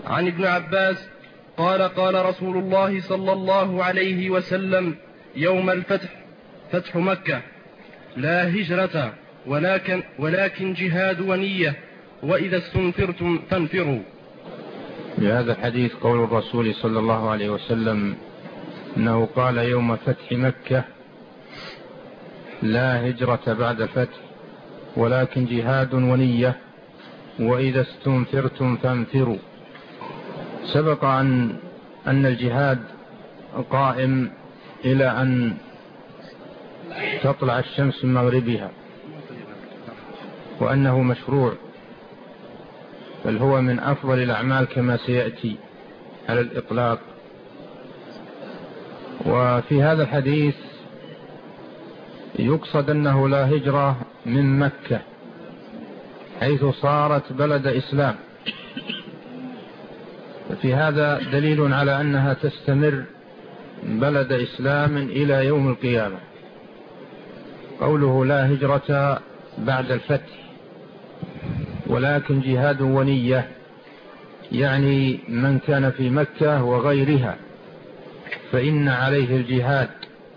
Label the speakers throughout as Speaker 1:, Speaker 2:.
Speaker 1: عن ابن عباس قال قال رسول الله صلى الله عليه وسلم يوم الفتح فتح مكة: لا هجرة ولكن جهاد ونية، وإذا استنفرتم فانفروا.
Speaker 2: بهذا الحديث قول الرسول صلى الله عليه وسلم أنه قال يوم فتح مكة: لا هجرة بعد الفتح ولكن جهاد ونية، وإذا استنفرتم فانفروا. سبق أن الجهاد قائم إلى أن تطلع الشمس من مغربها، وأنه مشروع، بل هو من أفضل الأعمال كما سيأتي على الإطلاق. وفي هذا الحديث يقصد أنه لا هجرة من مكة حيث صارت بلد إسلام، ففي هذا دليل على أنها تستمر بلد إسلام إلى يوم القيامة. قوله لا هجرة بعد الفتح ولكن جهاد ونية، يعني من كان في مكة وغيرها فإن عليه الجهاد،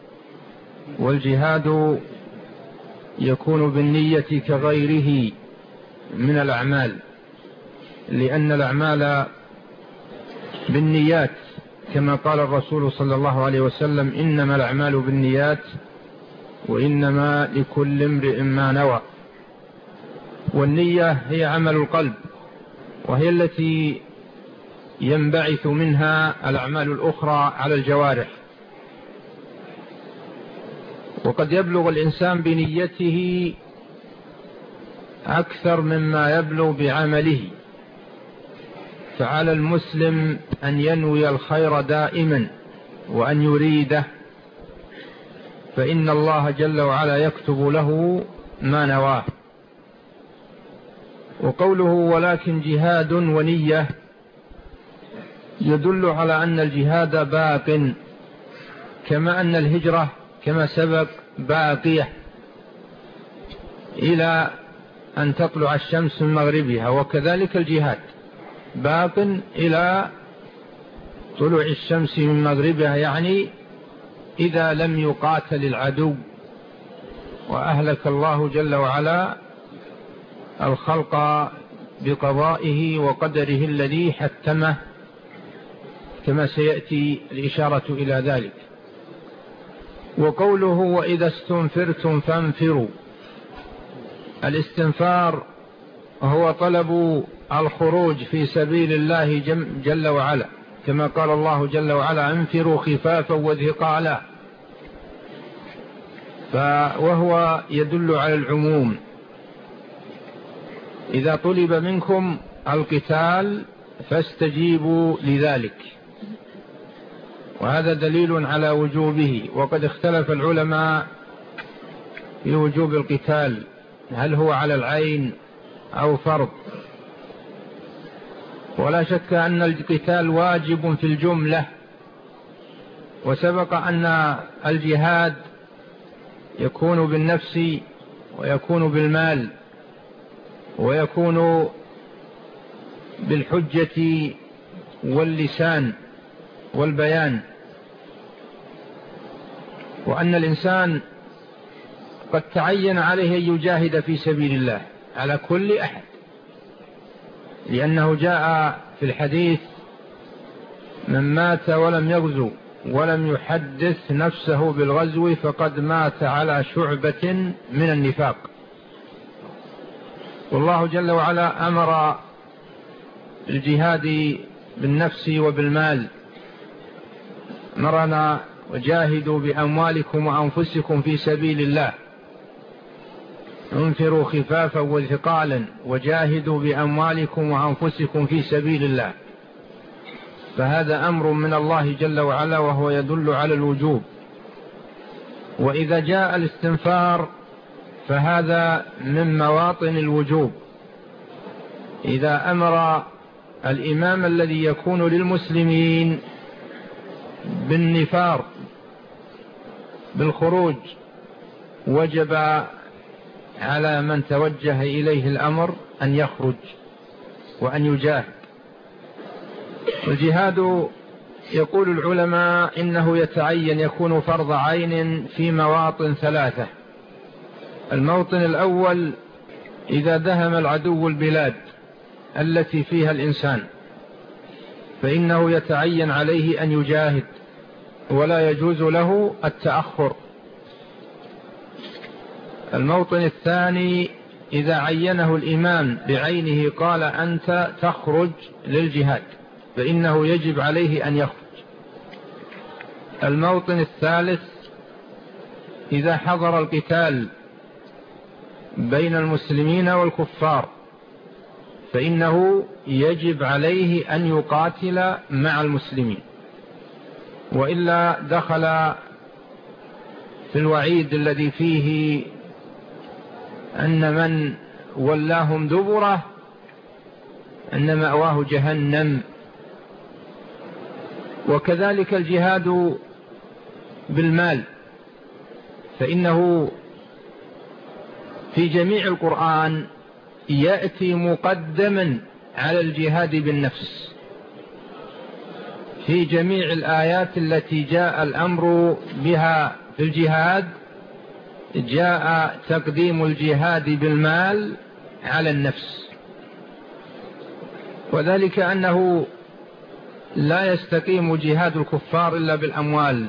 Speaker 2: والجهاد يكون بالنية كغيره من الأعمال، لأن الأعمال بالنيات كما قال الرسول صلى الله عليه وسلم: إنما الأعمال بالنيات وإنما لكل امرئ ما نوى. والنية هي عمل القلب، وهي التي ينبعث منها الأعمال الأخرى على الجوارح. وقد يبلغ الإنسان بنيته أكثر مما يبلغ بعمله، فعلى المسلم أن ينوي الخير دائما وأن يريده، فإن الله جل وعلا يكتب له ما نواه. وقوله ولكن جهاد ونية يدل على أن الجهاد باق، كما أن الهجرة كما سبق باقية إلى أن تطلع الشمس من مغربها، وكذلك الجهاد باق إلى طلوع الشمس من مغربها، يعني إذا لم يقاتل العدو وأهلك الله جل وعلا الخلق بقضائه وقدره الذي حتمه، كما سيأتي الإشارة إلى ذلك. وقوله وإذا استنفرتم فانفروا، الاستنفار هو طلب الخروج في سبيل الله جل وعلا، كما قال الله جل وعلا: انفروا خفافا وثقالا، وهو يدل على العموم. إذا طلب منكم القتال فاستجيبوا لذلك، وهذا دليل على وجوبه. وقد اختلف العلماء في وجوب القتال، هل هو على العين أو فرض؟ ولا شك أن القتال واجب في الجملة. وسبق أن الجهاد يكون بالنفس ويكون بالمال ويكون بالحجة واللسان والبيان، وأن الإنسان قد تعين عليه أن يجاهد في سبيل الله على كل أحد، لأنه جاء في الحديث: من مات ولم يغزو ولم يحدث نفسه بالغزو فقد مات على شعبة من النفاق. والله جل وعلا أمر الجهاد بالنفس وبالمال، أمرنا: وجاهدوا بأموالكم وأنفسكم في سبيل الله، انفروا خفافا وثقالا وجاهدوا بأموالكم وأنفسكم في سبيل الله. فهذا أمر من الله جل وعلا، وهو يدل على الوجوب. وإذا جاء الاستنفار فهذا من مواطن الوجوب. إذا أمر الإمام الذي يكون للمسلمين بالنفار بالخروج، وجب على من توجه إليه الأمر أن يخرج وأن يجاهد. الجهاد يقول العلماء إنه يتعين يكون فرض عين في مواطن ثلاثة. الموطن الأول إذا دهم العدو البلاد التي فيها الإنسان فإنه يتعين عليه أن يجاهد ولا يجوز له التأخر. الموطن الثاني إذا عينه الإمام بعينه قال أنت تخرج للجهاد فإنه يجب عليه أن يخرج. الموطن الثالث إذا حضر القتال بين المسلمين والكفار فإنه يجب عليه أن يقاتل مع المسلمين، وإلا دخل في الوعيد الذي فيه أن من ولاهم دبره أن مأواه جهنم. وكذلك الجهاد بالمال، فإنه في جميع القرآن يأتي مقدما على الجهاد بالنفس. في جميع الآيات التي جاء الأمر بها في الجهاد جاء تقديم الجهاد بالمال على النفس، وذلك أنه لا يستقيم جهاد الكفار إلا بالأموال.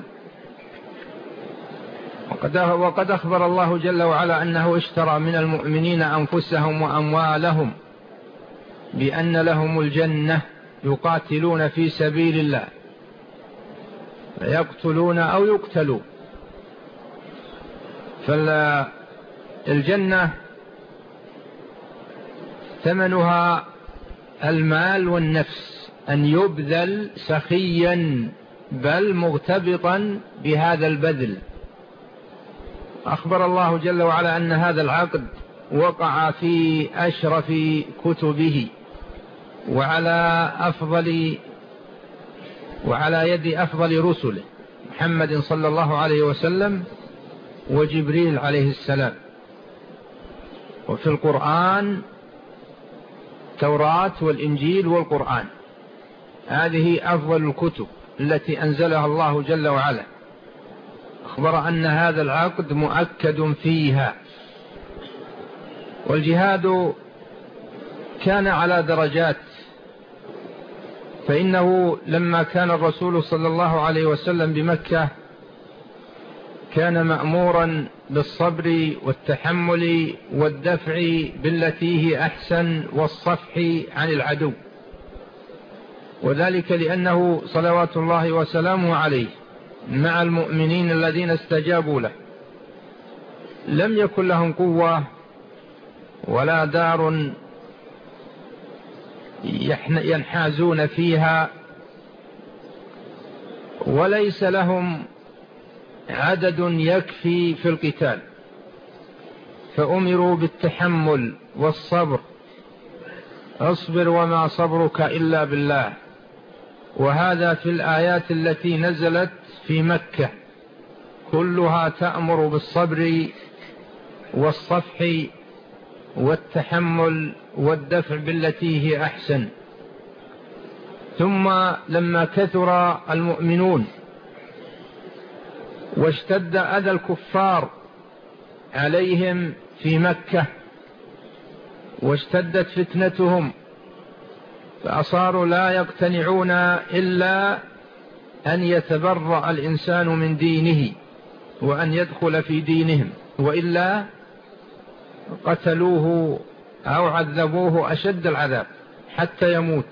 Speaker 2: وقد أخبر الله جل وعلا أنه اشترى من المؤمنين أنفسهم وأموالهم بأن لهم الجنة يقاتلون في سبيل الله فيقتلون أو يقتلوا. فالجنة ثمنها المال والنفس، أن يبذل سخيا بل مغتبطا بهذا البذل. أخبر الله جل وعلا أن هذا العقد وقع في أشرف كتبه وعلى يد أفضل رسله محمد صلى الله عليه وسلم وجبريل عليه السلام. وفي القرآن التوراة والإنجيل والقرآن، هذه أفضل الكتب التي أنزلها الله جل وعلا. أخبر أن هذا العقد مؤكد فيها. والجهاد كان على درجات، فإنه لما كان الرسول صلى الله عليه وسلم بمكة كان مأمورا بالصبر والتحمل والدفع بالتي هي أحسن والصفح عن العدو، وذلك لأنه صلوات الله وسلامه عليه مع المؤمنين الذين استجابوا له لم يكن لهم قوة ولا دار ينحازون فيها، وليس لهم عدد يكفي في القتال، فأمروا بالتحمل والصبر. اصبر وما صبرك إلا بالله. وهذا في الآيات التي نزلت في مكة كلها تأمر بالصبر والصفح والتحمل والدفع بالتي هي أحسن. ثم لما كثر المؤمنون واشتد أذى الكفار عليهم في مكة واشتدت فتنتهم فأصاروا لا يقتنعون إلا أن يتبرأ الإنسان من دينه وأن يدخل في دينهم، وإلا قتلوه أو عذبوه أشد العذاب حتى يموت.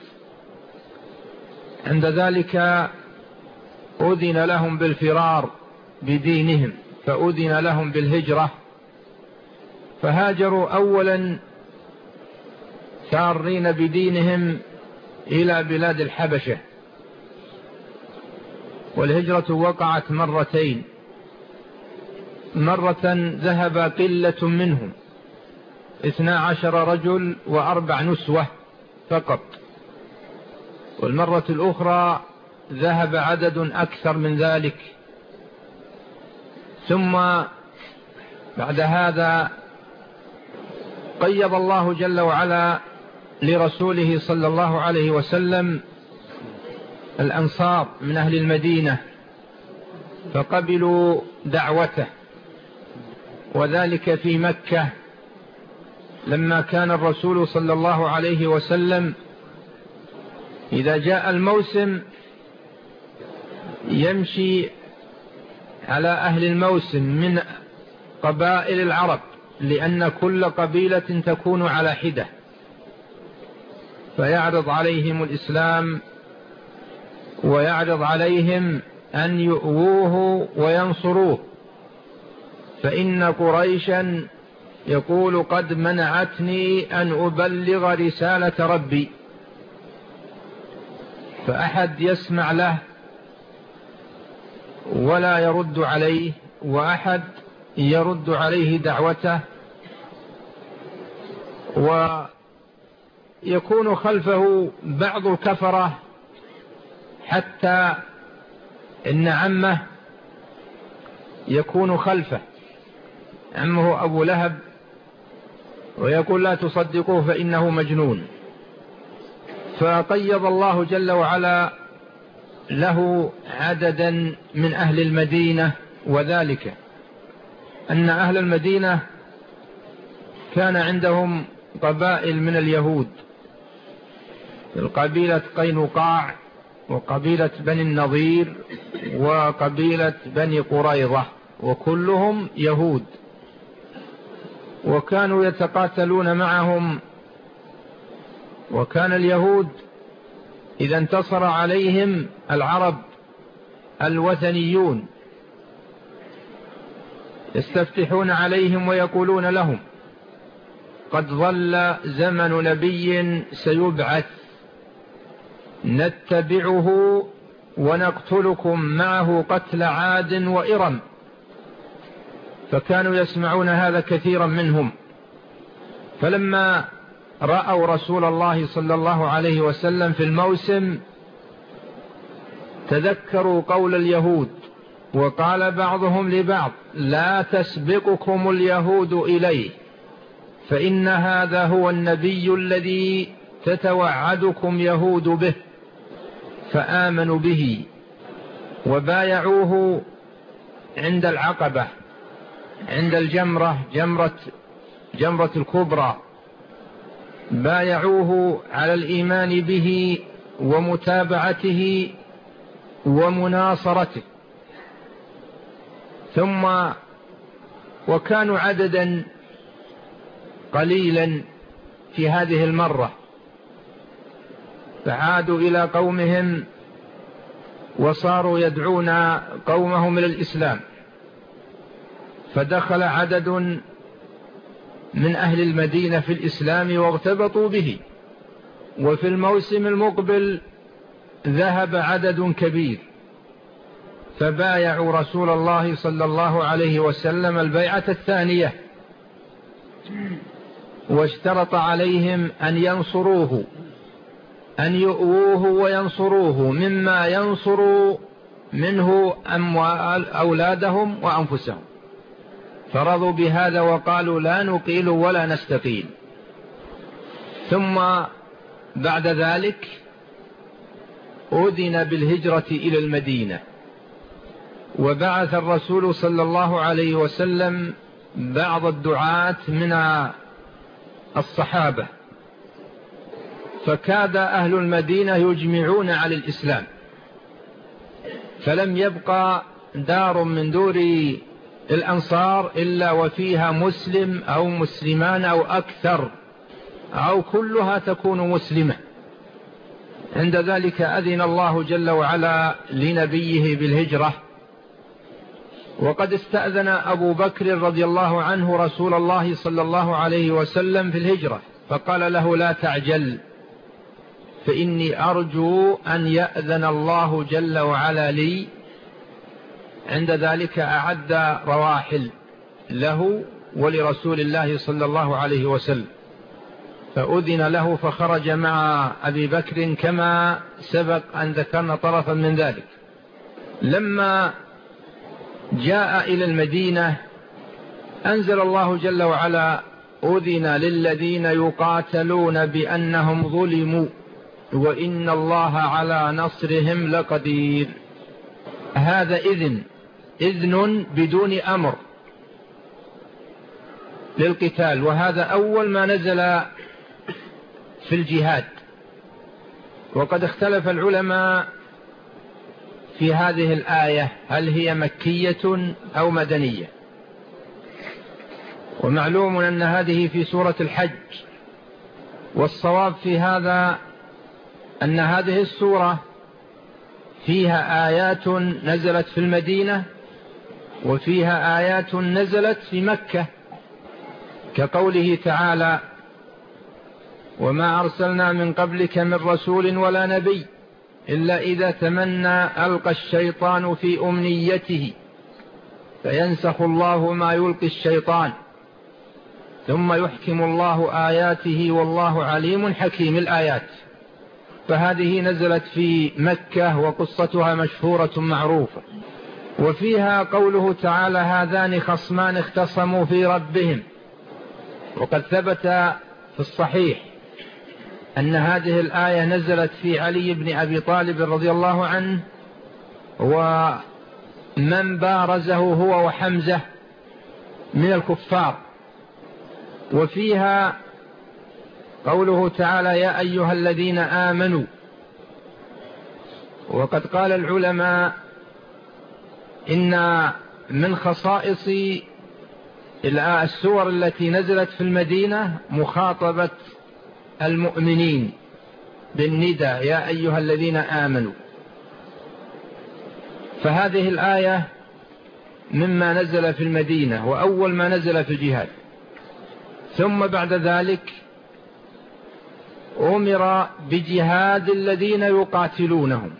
Speaker 2: عند ذلك أذن لهم بالفرار بدينهم، فأذن لهم بالهجرة، فهاجروا أولا سارين بدينهم إلى بلاد الحبشة. والهجرة وقعت مرتين، مرة ذهب قلة منهم 12 رجل و4 نسوة فقط، والمرة الأخرى ذهب عدد أكثر من ذلك. ثم بعد هذا قيض الله جل وعلا لرسوله صلى الله عليه وسلم الأنصار من أهل المدينة فقبلوا دعوته، وذلك في مكة لما كان الرسول صلى الله عليه وسلم إذا جاء الموسم يمشي على أهل الموسم من قبائل العرب، لأن كل قبيلة تكون على حدة، فيعرض عليهم الإسلام ويعرض عليهم أن يؤووه وينصروه. فإن قريشا يقول قد منعتني أن أبلغ رسالة ربي، فأحد يسمع له ولا يرد عليه، وأحد يرد عليه دعوته، ويكون خلفه بعض الكفرة، حتى إن عمه يكون خلفه، عمه أبو لهب، ويقول لا تصدقوه فإنه مجنون. فقيض الله جل وعلا له عددا من أهل المدينة، وذلك أن أهل المدينة كان عندهم قبائل من اليهود، القبيلة قينقاع وقبيلة بني النضير وقبيلة بني قريظة، وكلهم يهود، وكانوا يتقاتلون معهم. وكان اليهود إذا انتصر عليهم العرب الوثنيون يستفتحون عليهم ويقولون لهم قد ظل زمن نبي سيبعث نتبعه ونقتلكم معه قتل عاد وإرم. فكانوا يسمعون هذا كثيرا منهم. فلما رأوا رسول الله صلى الله عليه وسلم في الموسم تذكروا قول اليهود، وقال بعضهم لبعض لا تسبقكم اليهود إليه، فإن هذا هو النبي الذي تتوعدكم يهود به. فآمنوا به وبايعوه عند العقبة، عند الجمرة، جمرة الكبرى، بايعوه على الإيمان به ومتابعته ومناصرته. ثم وكانوا عددا قليلا في هذه المرة، فعادوا إلى قومهم وصاروا يدعون قومهم إلى الإسلام، فدخل عدد من أهل المدينة في الإسلام وارتبطوا به. وفي الموسم المقبل ذهب عدد كبير فبايعوا رسول الله صلى الله عليه وسلم البيعة الثانية، واشترط عليهم أن ينصروه، أن يؤووه وينصروه مما ينصر منه أموال أولادهم وأنفسهم. فرضوا بهذا وقالوا لا نقيل ولا نستقيل. ثم بعد ذلك أذن بالهجرة إلى المدينة، وبعث الرسول صلى الله عليه وسلم بعض الدعاة من الصحابة، فكاد أهل المدينة يجمعون على الإسلام، فلم يبقى دار من دور الأنصار إلا وفيها مسلم أو مسلمان أو أكثر، أو كلها تكون مسلمة. عند ذلك أذن الله جل وعلا لنبيه بالهجرة. وقد استأذن أبو بكر رضي الله عنه رسول الله صلى الله عليه وسلم في الهجرة، فقال له لا تعجل، فإني أرجو أن يأذن الله جل وعلا لي. عند ذلك أعد رواحل له ولرسول الله صلى الله عليه وسلم، فأذن له فخرج مع أبي بكر كما سبق أن ذكرنا طرفا من ذلك. لما جاء إلى المدينة أنزل الله جل وعلا أذن للذين يقاتلون بأنهم ظلموا وإن الله على نصرهم لقدير. هذا إذن بدون أمر للقتال، وهذا أول ما نزل في الجهاد. وقد اختلف العلماء في هذه الآية هل هي مكية أو مدنية، ومعلوم أن هذه في سورة الحج، والصواب في هذا أن هذه السورة فيها آيات نزلت في المدينة وفيها آيات نزلت في مكة، كقوله تعالى: وما أرسلنا من قبلك من رسول ولا نبي إلا إذا تمنى ألقى الشيطان في أمنيته فينسخ الله ما يلقي الشيطان ثم يحكم الله آياته والله عليم حكيم. الآيات فهذه نزلت في مكة وقصتها مشهورة معروفة. وفيها قوله تعالى: هذان خصمان اختصموا في ربهم. وقد ثبت في الصحيح أن هذه الآية نزلت في علي بن أبي طالب رضي الله عنه ومن بارزه هو وحمزة من الكفار. وفيها قوله تعالى: يا أيها الذين آمنوا. وقد قال العلماء إن من خصائص السور التي نزلت في المدينة مخاطبة المؤمنين بالندى: يا أيها الذين آمنوا. فهذه الآية مما نزل في المدينة وأول ما نزل في الجهاد. ثم بعد ذلك أمر بجهاد الذين يقاتلونهم.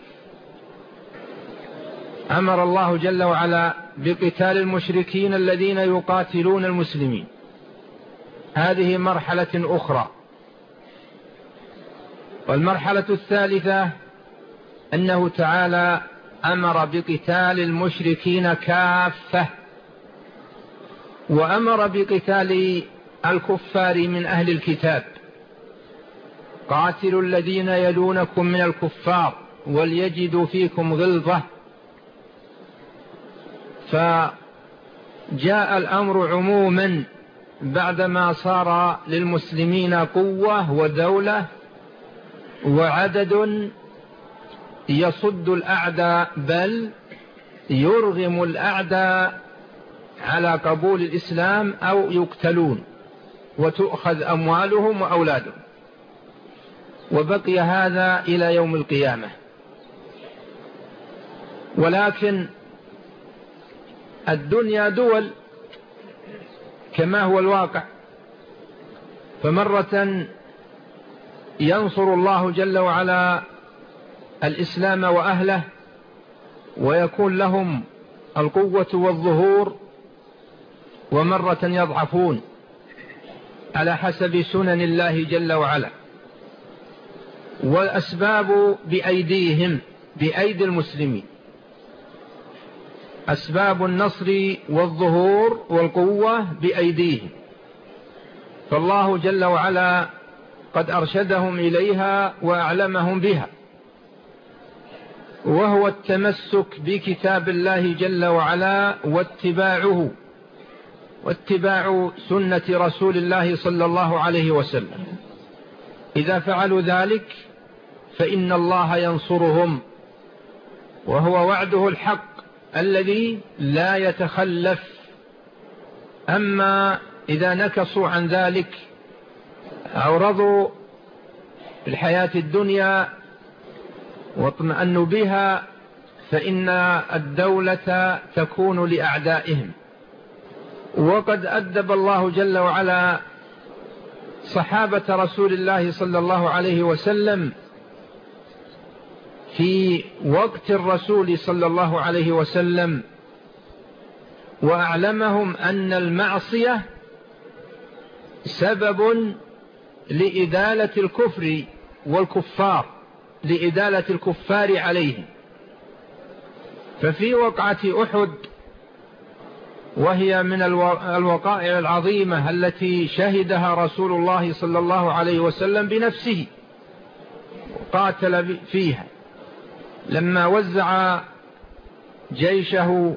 Speaker 2: أمر الله جل وعلا بقتال المشركين الذين يقاتلون المسلمين. هذه مرحلة أخرى. والمرحلة الثالثة أنه تعالى أمر بقتال المشركين كافة، وأمر بقتال الكفار من أهل الكتاب: قاتلوا الذين يلونكم من الكفار وليجدوا فيكم غلظة. فجاء الأمر عموما بعدما صار للمسلمين قوة ودولة وعدد يصد الأعداء، بل يرغم الأعداء على قبول الإسلام أو يقتلون وتؤخذ أموالهم وأولادهم. وبقي هذا إلى يوم القيامة. ولكن الدنيا دول كما هو الواقع، فمرة ينصر الله جل وعلا الإسلام وأهله ويكون لهم القوة والظهور، ومرة يضعفون على حسب سنن الله جل وعلا. والأسباب بأيديهم، بأيدي المسلمين. أسباب النصر والظهور والقوة بأيديهم، فالله جل وعلا قد أرشدهم إليها وأعلمهم بها، وهو التمسك بكتاب الله جل وعلا واتباع سنة رسول الله صلى الله عليه وسلم. إذا فعلوا ذلك فإن الله ينصرهم، وهو وعده الحق الذي لا يتخلف. أما إذا نكصوا عن ذلك أو رضوا بالحياة الدنيا واطمأنوا بها فإن الدولة تكون لأعدائهم. وقد أدب الله جل وعلا صحابة رسول الله صلى الله عليه وسلم في وقت الرسول صلى الله عليه وسلم، وأعلمهم أن المعصية سبب لإدالة الكفر والكفار، لإدالة الكفار عليهم. ففي وقعة أحد، وهي من الوقائع العظيمة التي شهدها رسول الله صلى الله عليه وسلم بنفسه، قاتل فيها. لما وزع جيشه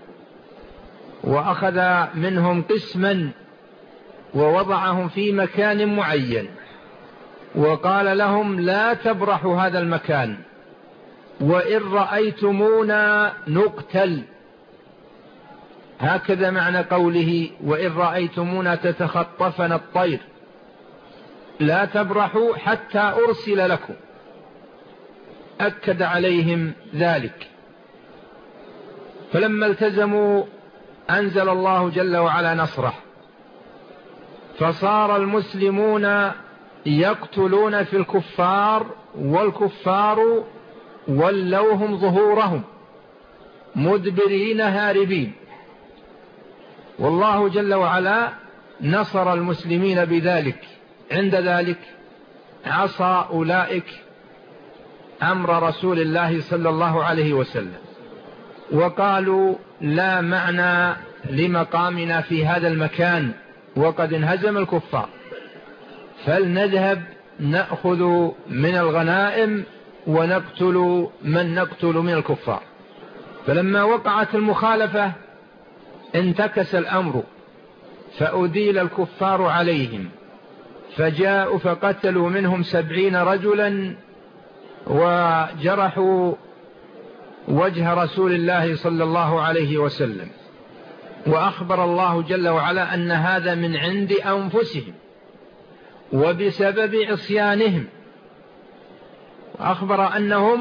Speaker 2: وأخذ منهم قسما ووضعهم في مكان معين وقال لهم لا تبرحوا هذا المكان، وإن رأيتمونا نقتل. هكذا معنى قوله وإن رأيتمونا تتخطفنا الطير، لا تبرحوا حتى أرسل لكم. أكد عليهم ذلك. فلما التزموا أنزل الله جل وعلا نصره، فصار المسلمون يقتلون في الكفار، والكفار ولوهم ظهورهم مدبرين هاربين. والله جل وعلا نصر المسلمين بذلك. عند ذلك عصى أولئك أمر رسول الله صلى الله عليه وسلم، وقالوا لا معنى لمقامنا في هذا المكان وقد انهزم الكفار، فلنذهب نأخذ من الغنائم ونقتل من نقتل من الكفار. فلما وقعت المخالفة انتكس الأمر، فأديل الكفار عليهم، فجاءوا فقتلوا منهم 70 رجلا وجرحوا وجه رسول الله صلى الله عليه وسلم. وأخبر الله جل وعلا أن هذا من عند أنفسهم وبسبب عصيانهم، وأخبر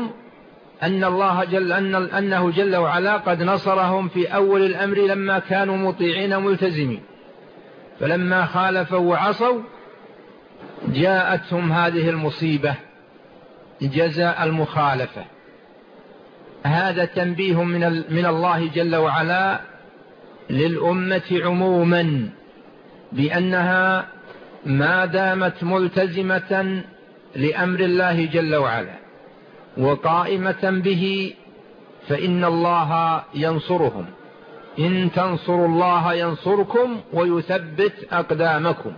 Speaker 2: أنه جل وعلا قد نصرهم في أول الأمر لما كانوا مطيعين ملتزمين، فلما خالفوا وعصوا جاءتهم هذه المصيبة جزاء المخالفة. هذا تنبيه من الله جل وعلا للأمة عموما بأنها ما دامت ملتزمة لأمر الله جل وعلا وقائمة به فإن الله ينصرهم. إن تنصروا الله ينصركم ويثبت أقدامكم.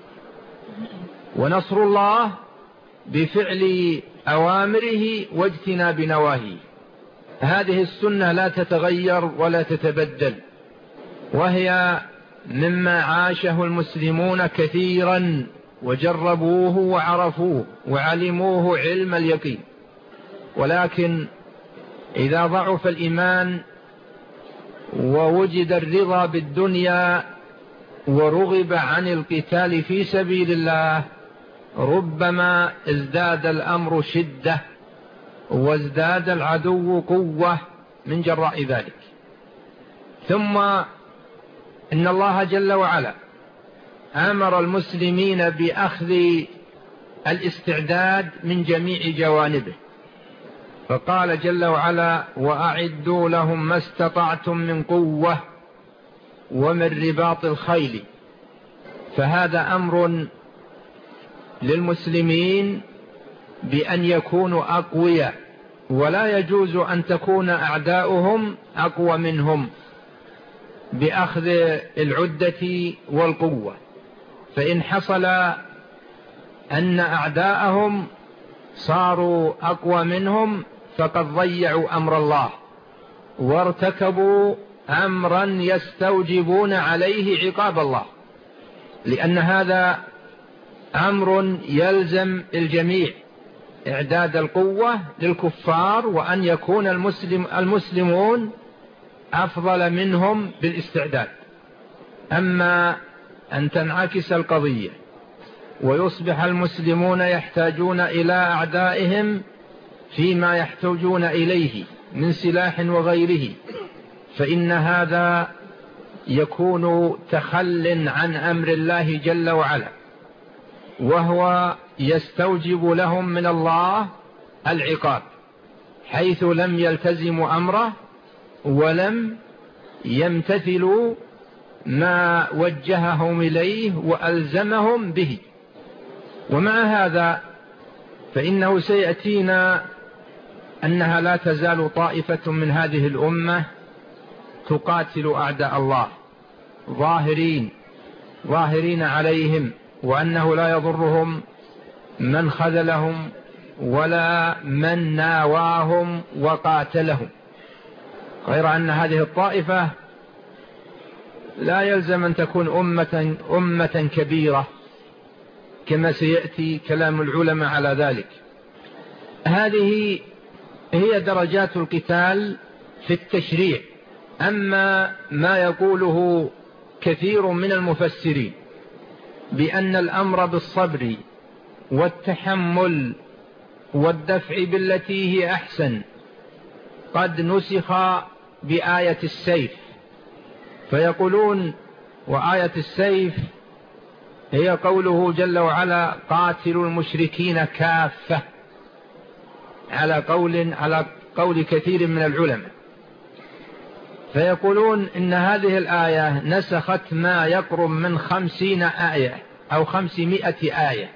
Speaker 2: ونصر الله بفعل أوامره واجتناب نواهيه. هذه السنة لا تتغير ولا تتبدل، وهي مما عاشه المسلمون كثيرا وجربوه وعرفوه وعلموه علم اليقين. ولكن إذا ضعف الإيمان ووجد الرضا بالدنيا ورغب عن القتال في سبيل الله ربما ازداد الأمر شدة وازداد العدو قوة من جراء ذلك. ثم إن الله جل وعلا أمر المسلمين بأخذ الاستعداد من جميع جوانبه، فقال جل وعلا وأعدوا لهم ما استطعتم من قوة ومن رباط الخيل. فهذا أمر للمسلمين بأن يكونوا أقوياء، ولا يجوز أن تكون أعداؤهم أقوى منهم بأخذ العدة والقوة. فإن حصل أن أعداءهم صاروا أقوى منهم فقد ضيعوا أمر الله وارتكبوا أمرا يستوجبون عليه عقاب الله، لأن هذا أمر يلزم الجميع إعداد القوة للكفار، وأن يكون المسلمون أفضل منهم بالاستعداد. أما أن تنعكس القضية ويصبح المسلمون يحتاجون إلى أعدائهم فيما يحتاجون إليه من سلاح وغيره، فإن هذا يكون تخل عن أمر الله جل وعلا، وهو يستوجب لهم من الله العقاب حيث لم يلتزموا أمره ولم يمتثلوا ما وجههم إليه وألزمهم به. ومع هذا فإنه سيأتينا أنها لا تزال طائفة من هذه الأمة تقاتل أعداء الله ظاهرين عليهم، وأنه لا يضرهم من خذلهم ولا من ناواهم وقاتلهم، غير أن هذه الطائفة لا يلزم أن تكون أمة كبيرة كما سيأتي كلام العلماء على ذلك. هذه هي درجات القتال في التشريع. أما ما يقوله كثير من المفسرين بأن الأمر بالصبر والتحمل والدفع بالتي هي أحسن قد نسخ بآية السيف، فيقولون وآية السيف هي قوله جل وعلا قاتلوا المشركين كافة، على قول كثير من العلماء. فيقولون إن هذه الآية نسخت ما يقرب من 50 آية أو 500 آية،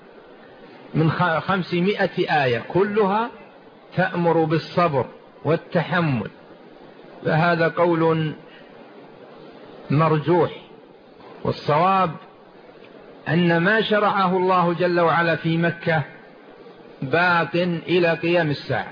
Speaker 2: من 500 آية كلها تأمر بالصبر والتحمل. فهذا قول مرجوح، والصواب أن ما شرعه الله جل وعلا في مكة باق إلى قيام الساعة،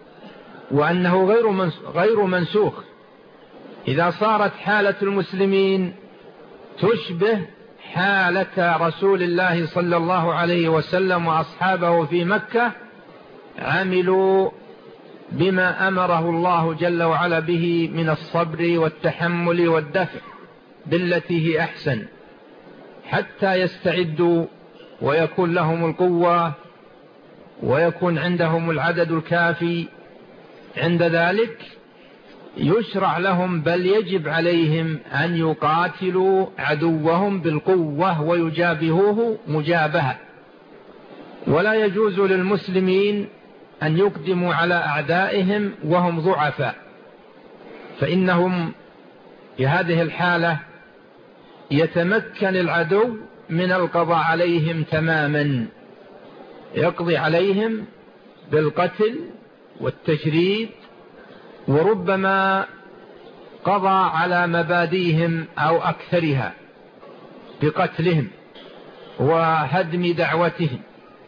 Speaker 2: وأنه غير منسوخ. إذا صارت حالة المسلمين تشبه حالة رسول الله صلى الله عليه وسلم وأصحابه في مكة عملوا بما أمره الله جل وعلا به من الصبر والتحمل والدفع بالتي هي أحسن حتى يستعدوا ويكون لهم القوة ويكون عندهم العدد الكافي. عند ذلك يشرع لهم بل يجب عليهم أن يقاتلوا عدوهم بالقوة ويجابهوه مجابهة، ولا يجوز للمسلمين أن يقدموا على أعدائهم وهم ضعفاء، فإنهم في هذه الحالة يتمكن العدو من القضاء عليهم تماما، يقضي عليهم بالقتل والتشريد، وربما قضى على مبادئهم أو أكثرها بقتلهم وهدم دعوتهم.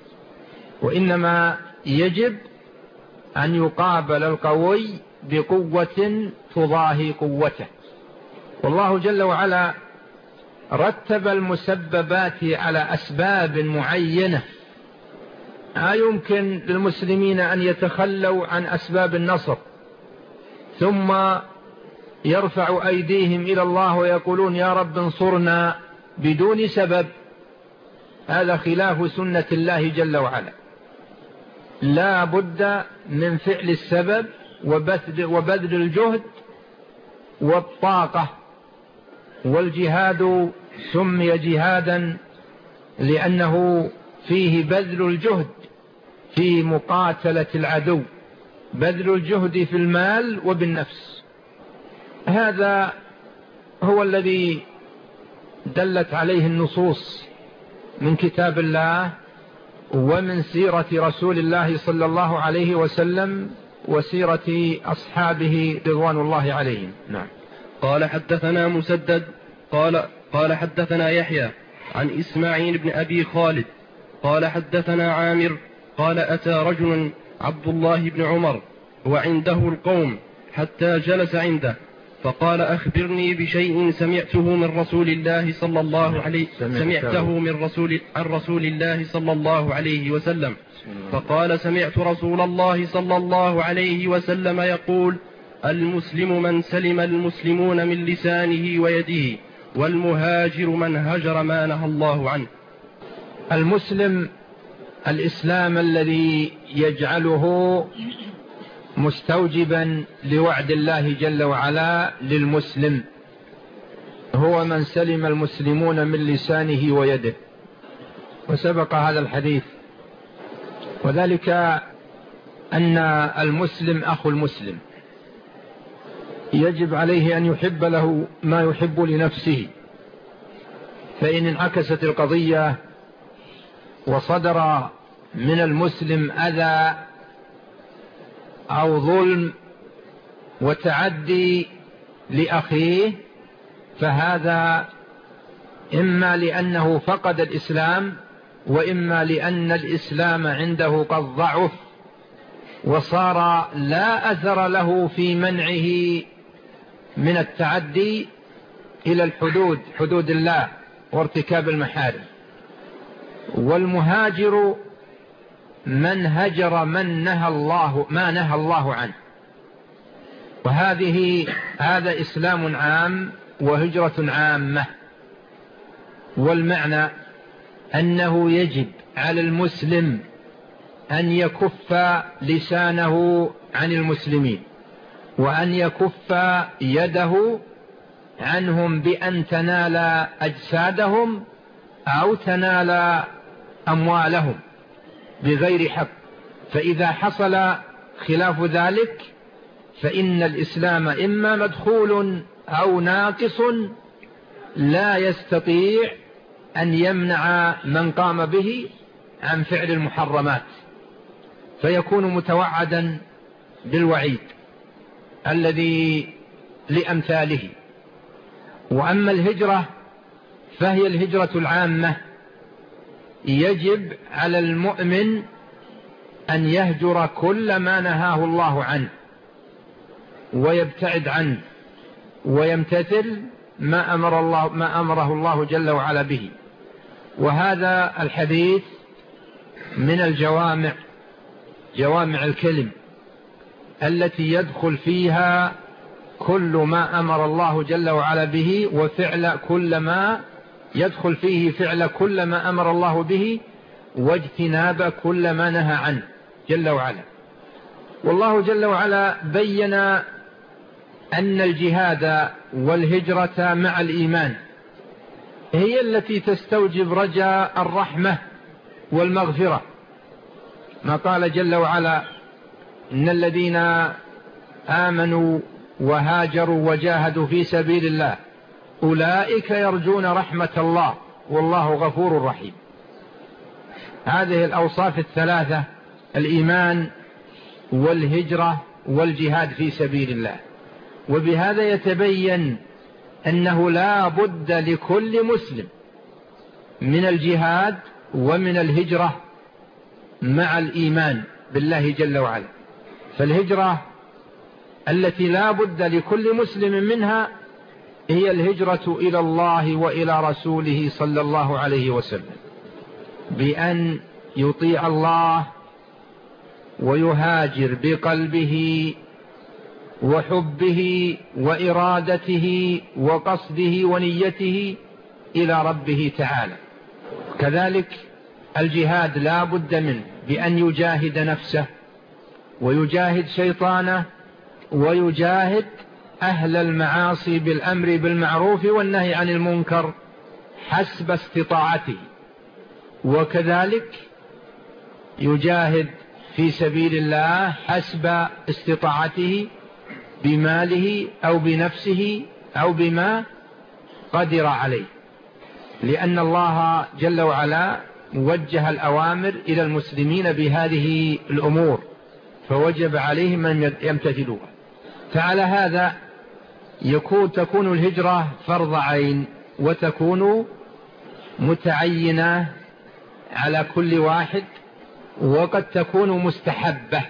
Speaker 2: وإنما يجب أن يقابل القوي بقوة تضاهي قوته. والله جل وعلا رتب المسببات على أسباب معينة، لا يمكن للمسلمين أن يتخلوا عن أسباب النصر ثم يرفع أيديهم إلى الله ويقولون يا رب انصرنا بدون سبب. هذا خلاف سنة الله جل وعلا. لا بد من فعل السبب وبذل الجهد والطاقة. والجهاد سمي جهادا لأنه فيه بذل الجهد في مقاتلة العدو، بذل الجهد في المال وبالنفس. هذا هو الذي دلت عليه النصوص من كتاب الله ومن سيرة رسول الله صلى الله عليه وسلم وسيرة أصحابه رضوان الله عليهم. نعم.
Speaker 1: قال حدثنا مسدد قال حدثنا يحيى عن إسماعيل بن أبي خالد قال حدثنا عامر قال أتى رجل عبد الله بن عمر وعنده القوم حتى جلس عنده فقال أخبرني بشيء سمعته من رسول الله صلى الله عليه عن رسول الله صلى الله عليه وسلم. فقال سمعت رسول الله صلى الله عليه وسلم يقول المسلم من سلم المسلمون من لسانه ويده والمهاجر من هجر ما نهى الله عنه.
Speaker 2: المسلم الإسلام الذي يجعله مستوجبا لوعد الله جل وعلا للمسلم، هو من سلم المسلمون من لسانه ويده. وسبق هذا الحديث، وذلك أن المسلم أخو المسلم يجب عليه أن يحب له ما يحب لنفسه. فإن انعكست القضية وصدر من المسلم أذى أو ظلم وتعدي لأخيه، فهذا إما لأنه فقد الإسلام وإما لأن الإسلام عنده قد ضعف وصار لا أثر له في منعه من التعدي إلى الحدود، حدود الله، وارتكاب المحارم. والمهاجر من هجر ما نهى الله عنه. هذا إسلام عام وهجرة عامة. والمعنى أنه يجب على المسلم أن يكف لسانه عن المسلمين، وأن يكف يده عنهم بأن تنال أجسادهم أو تنال أموالهم بغير حق. فإذا حصل خلاف ذلك فإن الإسلام إما مدخول أو ناقص لا يستطيع أن يمنع من قام به عن فعل المحرمات، فيكون متوعدا بالوعيد الذي لأمثاله. وأما الهجرة فهي الهجرة العامة، يجب على المؤمن أن يهجر كل ما نهاه الله عنه ويبتعد عنه ويمتثل ما أمره الله جل وعلا به. وهذا الحديث من جوامع الكلم التي يدخل فيها كل ما أمر الله جل وعلا به وفعل كل ما يدخل فيه فعل كل ما أمر الله به واجتناب كل ما نهى عنه جل وعلا. والله جل وعلا بين أن الجهاد والهجرة مع الإيمان هي التي تستوجب رجاء الرحمة والمغفرة، ما قال جل وعلا: إن الذين آمنوا وهاجروا وجاهدوا في سبيل الله أولئك يرجون رحمة الله والله غفور رحيم. هذه الأوصاف الثلاثة: الإيمان والهجرة والجهاد في سبيل الله. وبهذا يتبين أنه لا بد لكل مسلم من الجهاد ومن الهجرة مع الإيمان بالله جل وعلا. فالهجرة التي لا بد لكل مسلم منها هي الهجرة إلى الله وإلى رسوله صلى الله عليه وسلم، بأن يطيع الله ويهاجر بقلبه وحبه وإرادته وقصده ونيته إلى ربه تعالى. كذلك الجهاد لا بد منه بأن يجاهد نفسه ويجاهد شيطانه ويجاهد أهل المعاصي بالأمر بالمعروف والنهي عن المنكر حسب استطاعته، وكذلك يجاهد في سبيل الله حسب استطاعته بماله أو بنفسه أو بما قدر عليه، لأن الله جل وعلا وجه الأوامر إلى المسلمين بهذه الأمور فوجب عليهم أن يمتثلوها. فعلى هذا تكون الهجرة فرض عين وتكون متعينة على كل واحد، وقد تكون مستحبة.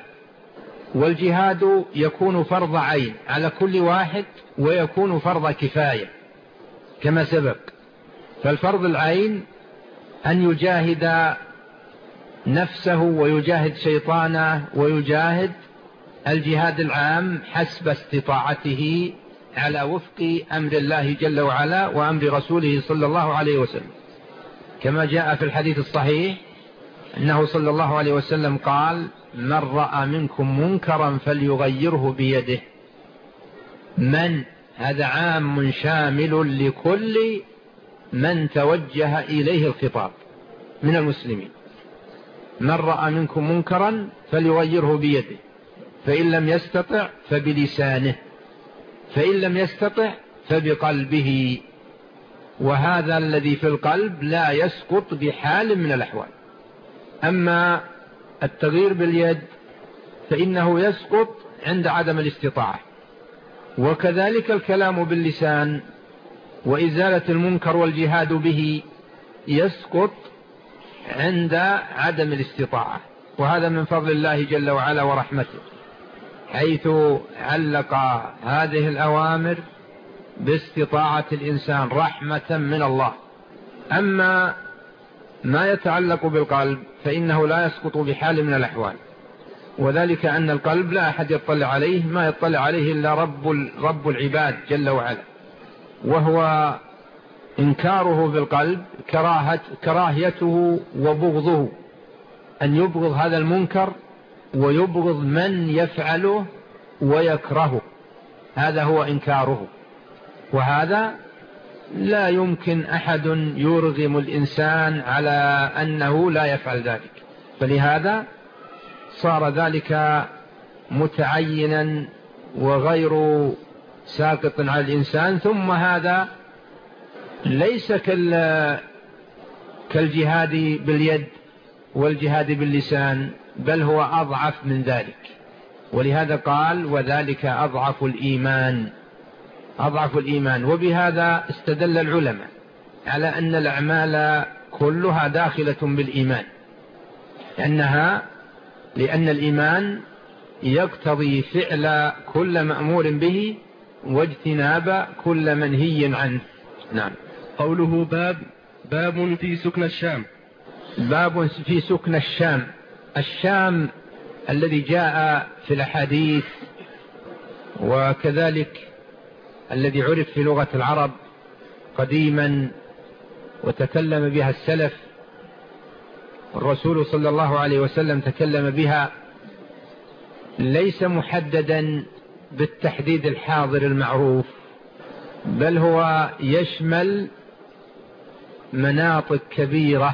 Speaker 2: والجهاد يكون فرض عين على كل واحد ويكون فرض كفاية كما سبق. فالفرض العين أن يجاهد نفسه ويجاهد شيطانه ويجاهد الجهاد العام حسب استطاعته على وفق أمر الله جل وعلا وأمر رسوله صلى الله عليه وسلم، كما جاء في الحديث الصحيح أنه صلى الله عليه وسلم قال: من رأى منكم منكرا فليغيره بيده. من هذا عام شامل لكل من توجه إليه الخطاب من المسلمين. من رأى منكم منكرا فليغيره بيده، فإن لم يستطع فبلسانه، فإن لم يستطع فبقلبه. وهذا الذي في القلب لا يسقط بحال من الأحوال. أما التغيير باليد فإنه يسقط عند عدم الاستطاعة. وكذلك الكلام باللسان وإزالة المنكر والجهاد به يسقط عند عدم الاستطاعة، وهذا من فضل الله جل وعلا ورحمته، حيث علق هذه الأوامر باستطاعة الإنسان رحمة من الله. أما ما يتعلق بالقلب فإنه لا يسقط بحال من الأحوال، وذلك أن القلب لا أحد يطلع عليه، ما يطلع عليه إلا رب العباد جل وعلا، وهو إنكاره بالقلب كراهيته وبغضه، أن يبغض هذا المنكر ويبغض من يفعله ويكرهه، هذا هو إنكاره. وهذا لا يمكن أحد يرغم الإنسان على أنه لا يفعل ذلك، فلهذا صار ذلك متعينا وغير ساقط على الإنسان. ثم هذا ليس كالجهاد باليد والجهاد باللسان، بل هو أضعف من ذلك، ولهذا قال وذلك أضعف الإيمان، أضعف الإيمان. وبهذا استدل العلماء على أن الأعمال كلها داخلة بالإيمان، لأن الإيمان يقتضي فعل كل مأمور به واجتناب كل منهي عنه. نعم.
Speaker 1: قوله باب في سكن الشام.
Speaker 2: باب في سكن الشام. الشام الذي جاء في الأحاديث وكذلك الذي عرف في لغة العرب قديما وتكلم بها السلف، الرسول صلى الله عليه وسلم تكلم بها، ليس محددا بالتحديد الحاضر المعروف، بل هو يشمل مناطق كبيرة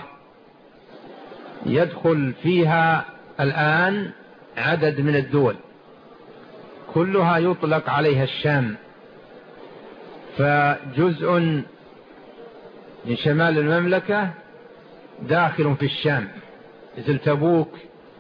Speaker 2: يدخل فيها الآن عدد من الدول كلها يطلق عليها الشام. فجزء من شمال المملكة داخل في الشام مثل تبوك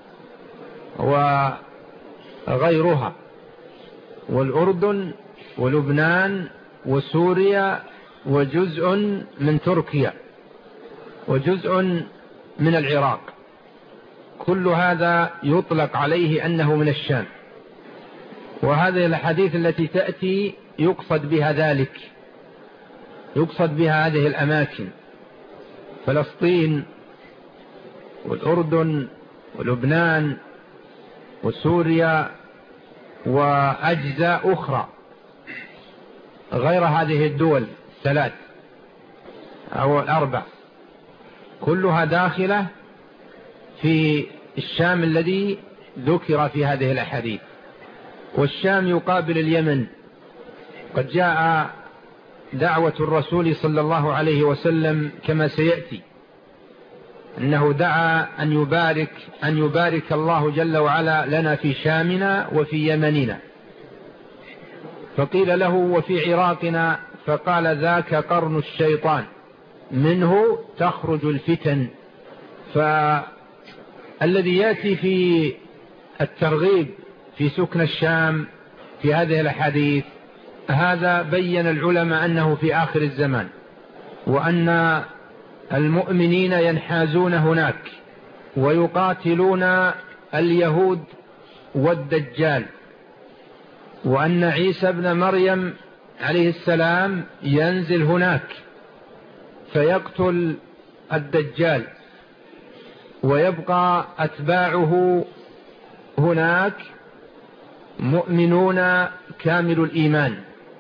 Speaker 2: وغيرها، والأردن ولبنان وسوريا وجزء من تركيا وجزء من العراق، كل هذا يطلق عليه أنه من الشام. وهذه الحديث التي تأتي يقصد بها ذلك، يقصد بها هذه الأماكن، فلسطين والأردن ولبنان وسوريا وأجزاء أخرى غير هذه الدول الثلاث أو الأربع، كلها داخلة في الشام الذي ذكر في هذه الأحاديث. والشام يقابل اليمن. قد جاء دعوة الرسول صلى الله عليه وسلم كما سيأتي أنه دعا أن يبارك الله جل وعلا لنا في شامنا وفي يمننا، فقيل له وفي عراقنا، فقال ذاك قرن الشيطان منه تخرج الفتن. فالذي يأتي في الترغيب في سكن الشام في هذه الحديث، هذا بين العلماء أنه في آخر الزمان، وأن المؤمنين ينحازون هناك ويقاتلون اليهود والدجال، وأن عيسى ابن مريم عليه السلام ينزل هناك فيقتل الدجال، ويبقى أتباعه هناك مؤمنون كامل الإيمان.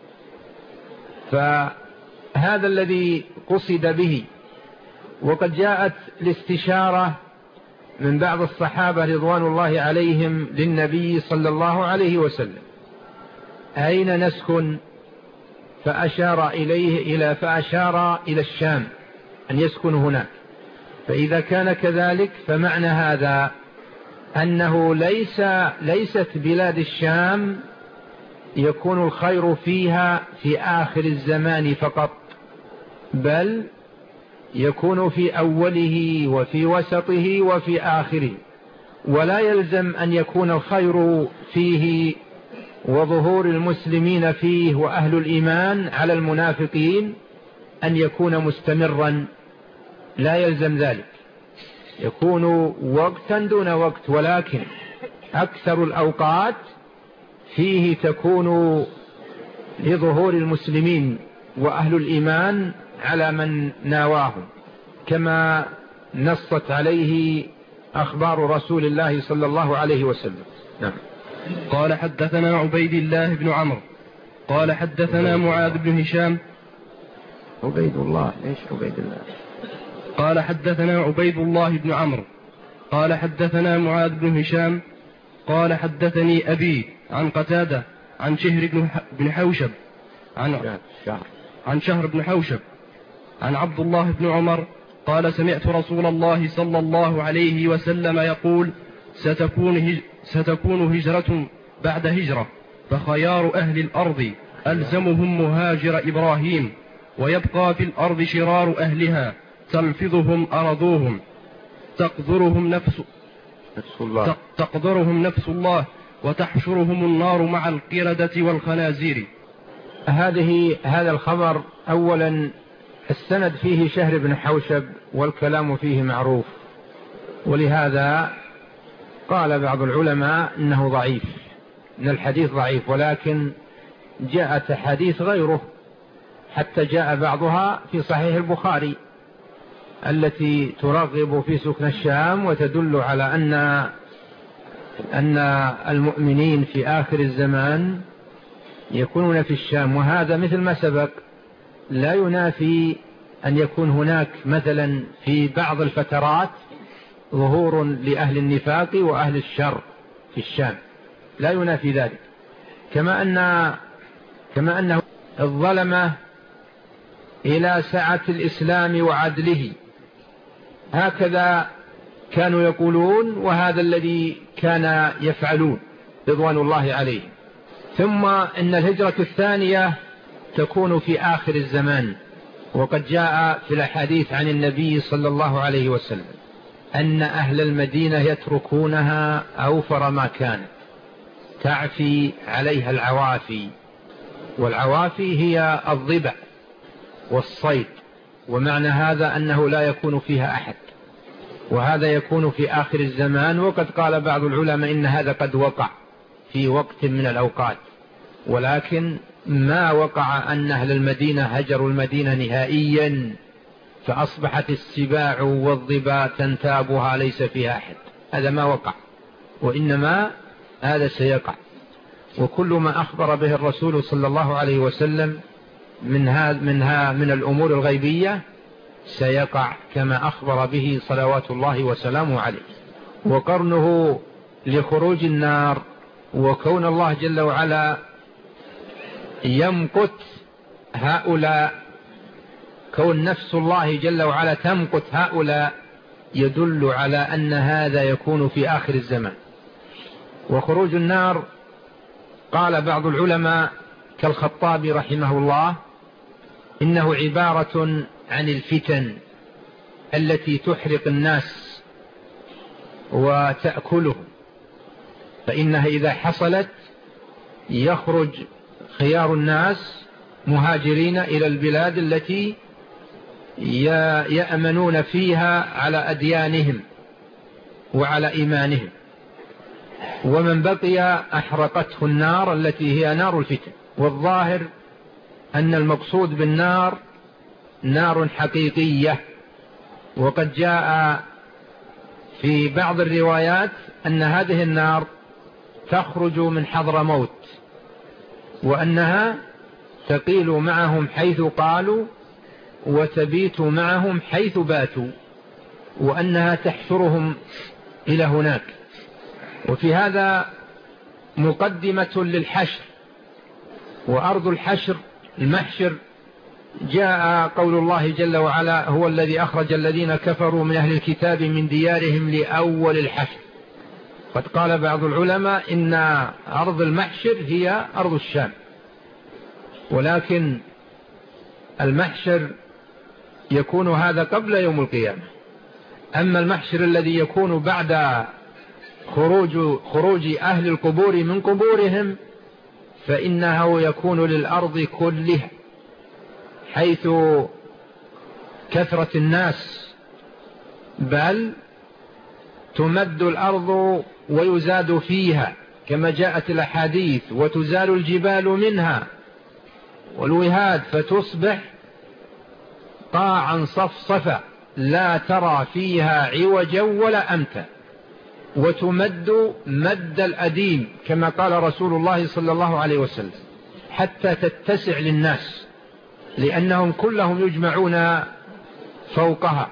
Speaker 2: فهذا الذي قصد به. وقد جاءت الاستشارة من بعض الصحابة رضوان الله عليهم للنبي صلى الله عليه وسلم أين نسكن، فأشار إلى الشام أن يسكن هناك. فإذا كان كذلك فمعنى هذا أنه ليست بلاد الشام يكون الخير فيها في آخر الزمان فقط، بل يكون في أوله وفي وسطه وفي آخره، ولا يلزم أن يكون الخير فيه وظهور المسلمين فيه وأهل الإيمان على المنافقين أن يكون مستمرا، لا يلزم ذلك، يكون وقتا دون وقت، ولكن أكثر الأوقات فيه تكون لظهور المسلمين وأهل الإيمان على من ناواهم، كما نصت عليه أخبار رسول الله صلى الله عليه وسلم. نعم.
Speaker 1: قال حدثنا عبيد الله بن عمرو قال حدثنا معاذ بن هشام.
Speaker 2: عبيد الله إيش عبيد الله؟
Speaker 1: قال حدثنا عبيد الله بن عمرو قال حدثنا معاذ بن هشام قال حدثني أبي عن قتادة عن شهر بن حوشب عن شهر بن حوشب عن عبد الله بن عمر قال سمعت رسول الله صلى الله عليه وسلم يقول ستكون هجرة بعد هجرة، فخيار أهل الأرض ألزمهم مهاجر إبراهيم، ويبقى في الأرض شرار أهلها تلفظهم أرضوهم تقدرهم نفس الله وتحشرهم النار مع القردة والخنازير.
Speaker 2: هذا الخبر أولا السند فيه شهر بن حوشب والكلام فيه معروف، ولهذا قال بعض العلماء إنه ضعيف، إن الحديث ضعيف، ولكن جاءت حديث غيره حتى جاء بعضها في صحيح البخاري التي ترغب في سكن الشام وتدل على أن المؤمنين في آخر الزمان يكونون في الشام، وهذا مثل ما سبق لا ينافي أن يكون هناك مثلا في بعض الفترات ظهور لأهل النفاق وأهل الشر في الشام، لا ينافي ذلك، كما أنه الظلمة إلى سعة الإسلام وعدله، هكذا كانوا يقولون، وهذا الذي كان يفعلون رضوان الله عليهم. ثم إن الهجرة الثانية تكون في آخر الزمان، وقد جاء في الحديث عن النبي صلى الله عليه وسلم أن أهل المدينة يتركونها أوفر ما كانت، تعفي عليها العوافي، والعوافي هي الضبع والصيد، ومعنى هذا أنه لا يكون فيها أحد، وهذا يكون في آخر الزمان. وقد قال بعض العلماء إن هذا قد وقع في وقت من الأوقات، ولكن ما وقع أن أهل المدينة هجروا المدينة نهائيا فأصبحت السباع والضبا تنتابها ليس فيها أحد، هذا ما وقع، وإنما هذا سيقع. وكل ما أخبر به الرسول صلى الله عليه وسلم من الأمور الغيبية سيقع كما أخبر به صلوات الله وسلامه عليه. وقرنه لخروج النار وكون الله جل وعلا يمقت هؤلاء، كون نفس الله جل وعلا تمقت هؤلاء يدل على أن هذا يكون في آخر الزمان. وخروج النار قال بعض العلماء كالخطابي رحمه الله إنه عبارة عن الفتن التي تحرق الناس وتأكلهم، فإنها إذا حصلت يخرج خيار الناس مهاجرين إلى البلاد التي يأمنون فيها على أديانهم وعلى إيمانهم، ومن بقي أحرقته النار التي هي نار الفتن. والظاهر أن المقصود بالنار نار حقيقية، وقد جاء في بعض الروايات أن هذه النار تخرج من حضرموت، وأنها تقيل معهم حيث قالوا وتبيت معهم حيث باتوا، وأنها تحشرهم إلى هناك. وفي هذا مقدمة للحشر، وأرض الحشر المحشر جاء قول الله جل وعلا هو الذي أخرج الذين كفروا من أهل الكتاب من ديارهم لأول الحشر. قد قال بعض العلماء إن أرض المحشر هي أرض الشام، ولكن المحشر يكون هذا قبل يوم القيامة. أما المحشر الذي يكون بعد خروج أهل القبور من قبورهم فإنه يكون للأرض كلها، حيث كثرة الناس، بل تمد الأرض ويزاد فيها كما جاءت الأحاديث، وتزال الجبال منها والوهاد فتصبح قاعا صفصفا لا ترى فيها عوجا ولا أمتا، وتمد مد الأديم كما قال رسول الله صلى الله عليه وسلم حتى تتسع للناس، لأنهم كلهم يجمعون فوقها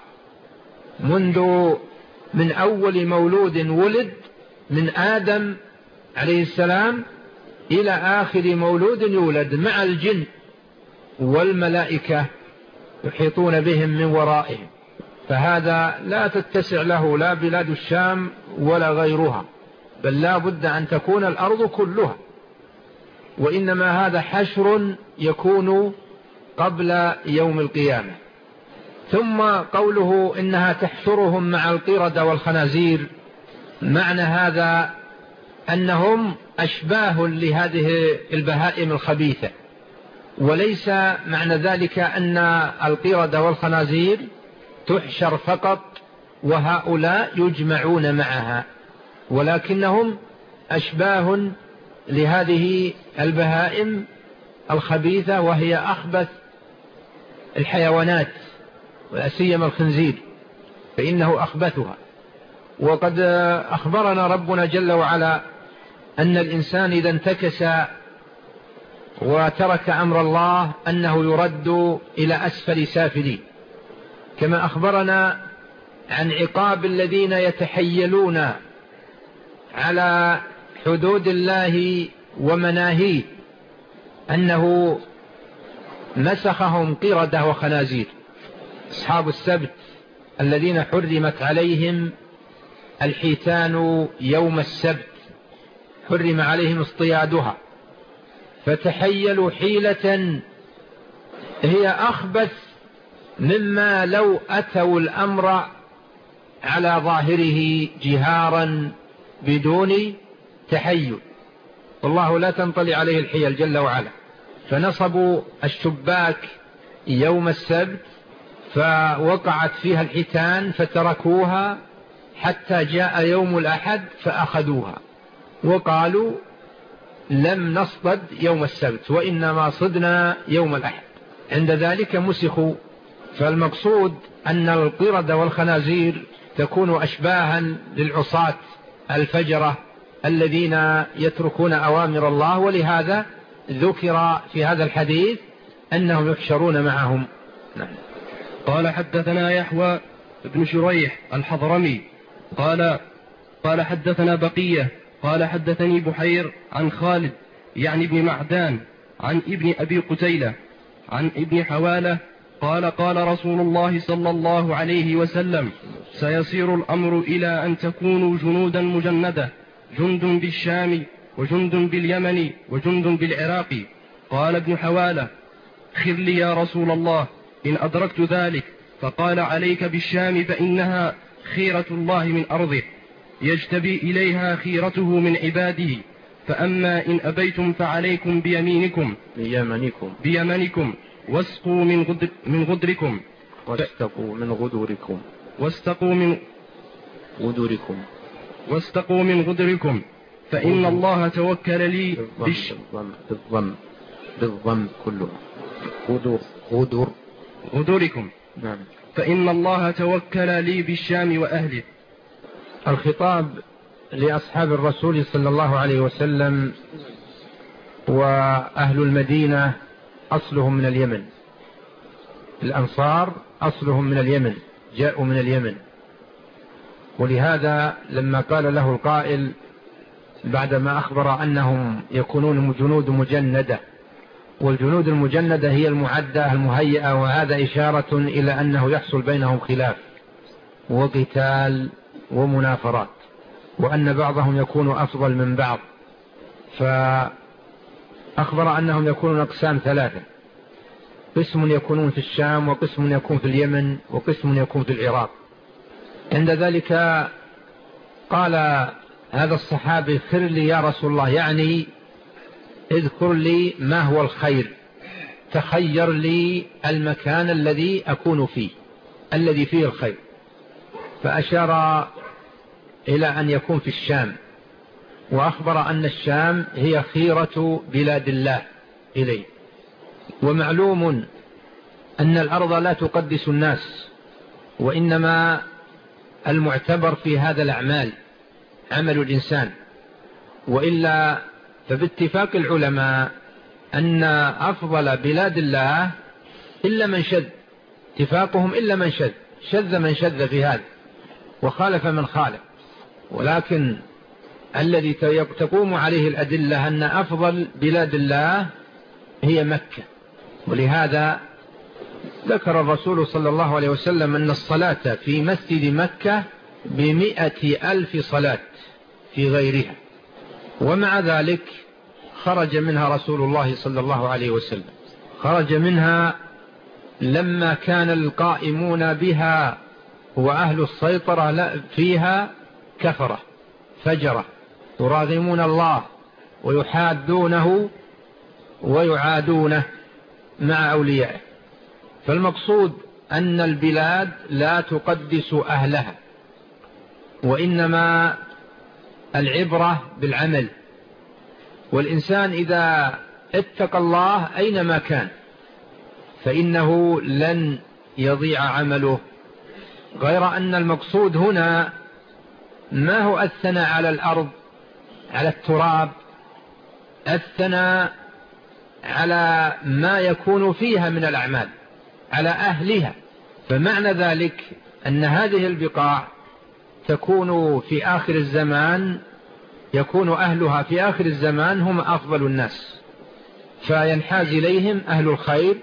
Speaker 2: من أول مولود ولد من آدم عليه السلام إلى آخر مولود يولد، مع الجن والملائكة يحيطون بهم من ورائهم. فهذا لا تتسع له لا بلاد الشام ولا غيرها، بل لا بد أن تكون الأرض كلها، وإنما هذا حشر يكون قبل يوم القيامة. ثم قوله إنها تحشرهم مع القردة والخنازير، معنى هذا أنهم أشباه لهذه البهائم الخبيثة، وليس معنى ذلك أن القردة والخنازير تحشر فقط وهؤلاء يجمعون معها، ولكنهم أشباه لهذه البهائم الخبيثة، وهي أخبث الحيوانات ولا سيما الخنزير فإنه أخبثها. وقد أخبرنا ربنا جل وعلا أن الإنسان إذا انتكس وترك أمر الله أنه يرد إلى أسفل سافلين، كما أخبرنا عن عقاب الذين يتحيلون على حدود الله ومناهيه، أنه مسخهم قردة وخنازير. أصحاب السبت الذين حرمت عليهم الحيتان يوم السبت حرم عليهم اصطيادها، فتحيلوا حيلة هي أخبث مما لو أتوا الأمر على ظاهره جهارا بدون تحيل، والله لا تنطلي عليه الحيل جل وعلا. فنصبوا الشباك يوم السبت فوقعت فيها الحيتان فتركوها حتى جاء يوم الأحد فأخذوها، وقالوا لم نصطد يوم السبت وإنما صدنا يوم الأحد، عند ذلك مسخوا. فالمقصود أن القردة والخنازير تكون أشباها للعصاة الفجرة الذين يتركون أوامر الله، ولهذا ذكر في هذا الحديث أنهم يحشرون معهم. نعم.
Speaker 1: قال حدثنا يحوى بن شريح الحضرمي قال حدثنا بقية قال حدثني بحير عن خالد يعني ابن معدان عن ابن أبي قتيلة عن ابن حوالة قال رسول الله صلى الله عليه وسلم: سيصير الأمر إلى أن تكونوا جنودا مجندة، جند بالشام وجند باليمن وجند بالعراق. قال ابن حوالة: خذ لي يا رسول الله إن أدركت ذلك. فقال: عليك بالشام فإنها خيرة الله من أرضه، يجتبي إليها خيرته من عباده، فأما إن أبيتم فعليكم بيمنكم واسقوا من غدركم واستقوا من غدركم فإن الله توكل لي
Speaker 2: بالضم كله
Speaker 1: غدركم.
Speaker 2: نعم.
Speaker 1: فإن الله توكل لي بالشام وأهله.
Speaker 2: الخطاب لأصحاب الرسول صلى الله عليه وسلم، وأهل المدينة أصلهم من اليمن، الأنصار أصلهم من اليمن، جاءوا من اليمن، ولهذا لما قال له القائل بعدما أخبر أنهم يكونون جنود مجندة، والجنود المجندة هي المعدة المهيئة، وهذا إشارة إلى أنه يحصل بينهم خلاف وقتال ومنافرات، وأن بعضهم يكون أفضل من بعض، فأخبر أنهم يكونون أقسام ثلاثة: قسم يكونون في الشام، وقسم يكون في اليمن، وقسم يكون في العراق. عند ذلك قال هذا الصحابي: خير لي يا رسول الله، يعني اذكر لي ما هو الخير، تخير لي المكان الذي أكون فيه الذي فيه الخير. فأشار إلى أن يكون في الشام، وأخبر أن الشام هي خيرة بلاد الله إليه. ومعلوم أن الأرض لا تقدس الناس، وإنما المعتبر في هذا الأعمال عمل الإنسان. وإلا فباتفاق العلماء أن أفضل بلاد الله إلا من شذ، اتفاقهم إلا من شذ، شذ من شذ في هذا وخالف من خالف. ولكن الذي تقوم عليه الأدلة أن أفضل بلاد الله هي مكة. ولهذا ذكر الرسول صلى الله عليه وسلم أن الصلاة في مسجد مكة ب100,000 صلاة في غيرها، ومع ذلك خرج منها رسول الله صلى الله عليه وسلم، خرج منها لما كان القائمون بها وأهل السيطرة فيها كفرة فجرة يراغمون الله ويحادونه ويعادونه مع أوليائه. فالمقصود أن البلاد لا تقدس أهلها، وإنما العبرة بالعمل. والإنسان إذا اتقى الله أينما كان فإنه لن يضيع عمله. غير أن المقصود هنا ما هو الثناء على الأرض على التراب، الثناء على ما يكون فيها من الأعمال على أهلها. فمعنى ذلك أن هذه البقاع تكون في آخر الزمان، يكون أهلها في آخر الزمان هم أفضل الناس، فينحاز إليهم أهل الخير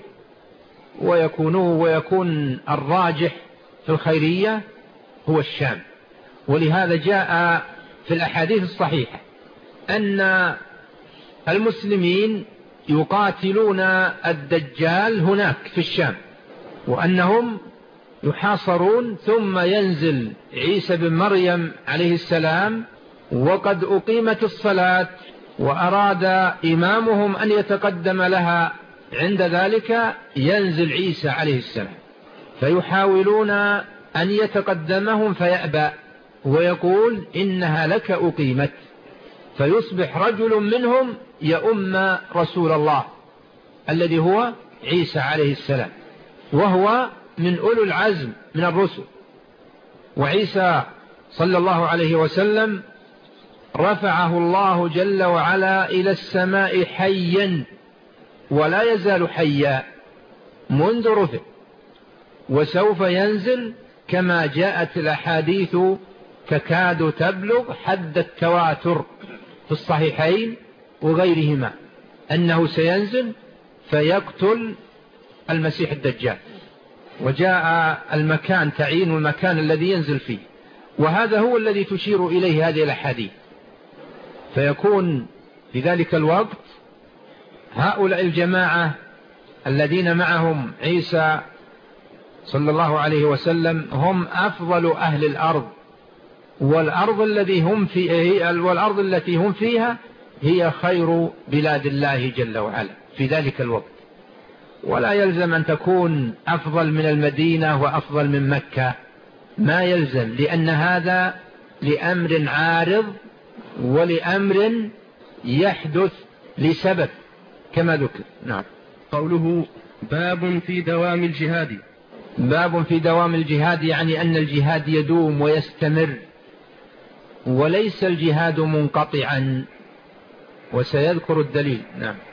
Speaker 2: ويكون الراجح في الخيرية هو الشام. ولهذا جاء في الأحاديث الصحيحة أن المسلمين يقاتلون الدجال هناك في الشام، وأنهم يحاصرون، ثم ينزل عيسى بن مريم عليه السلام وقد أقيمت الصلاة وأراد إمامهم أن يتقدم لها، عند ذلك ينزل عيسى عليه السلام فيحاولون أن يتقدمهم فيأبى ويقول إنها لك أقيمت، فيصبح رجل منهم يؤم رسول الله الذي هو عيسى عليه السلام، وهو من أولو العزم من الرسل. وعيسى صلى الله عليه وسلم رفعه الله جل وعلا إلى السماء حيا، ولا يزال حيا منذ رفع، وسوف ينزل كما جاءت الأحاديث تكاد تبلغ حد التواتر في الصحيحين وغيرهما أنه سينزل فيقتل المسيح الدجال. وجاء المكان تعيين المكان الذي ينزل فيه، وهذا هو الذي تشير إليه هذه الأحاديث. فيكون في ذلك الوقت هؤلاء الجماعة الذين معهم عيسى صلى الله عليه وسلم هم أفضل أهل الأرض، والأرض التي هم فيها هي خير بلاد الله جل وعلا في ذلك الوقت. ولا يلزم أن تكون أفضل من المدينة وأفضل من مكة، ما يلزم، لأن هذا لأمر عارض ولأمر يحدث لسبب كما ذكر. نعم.
Speaker 1: قوله باب في دوام الجهاد.
Speaker 2: باب في دوام الجهاد يعني أن الجهاد يدوم ويستمر، وليس الجهاد منقطعا، وسيذكر الدليل. نعم.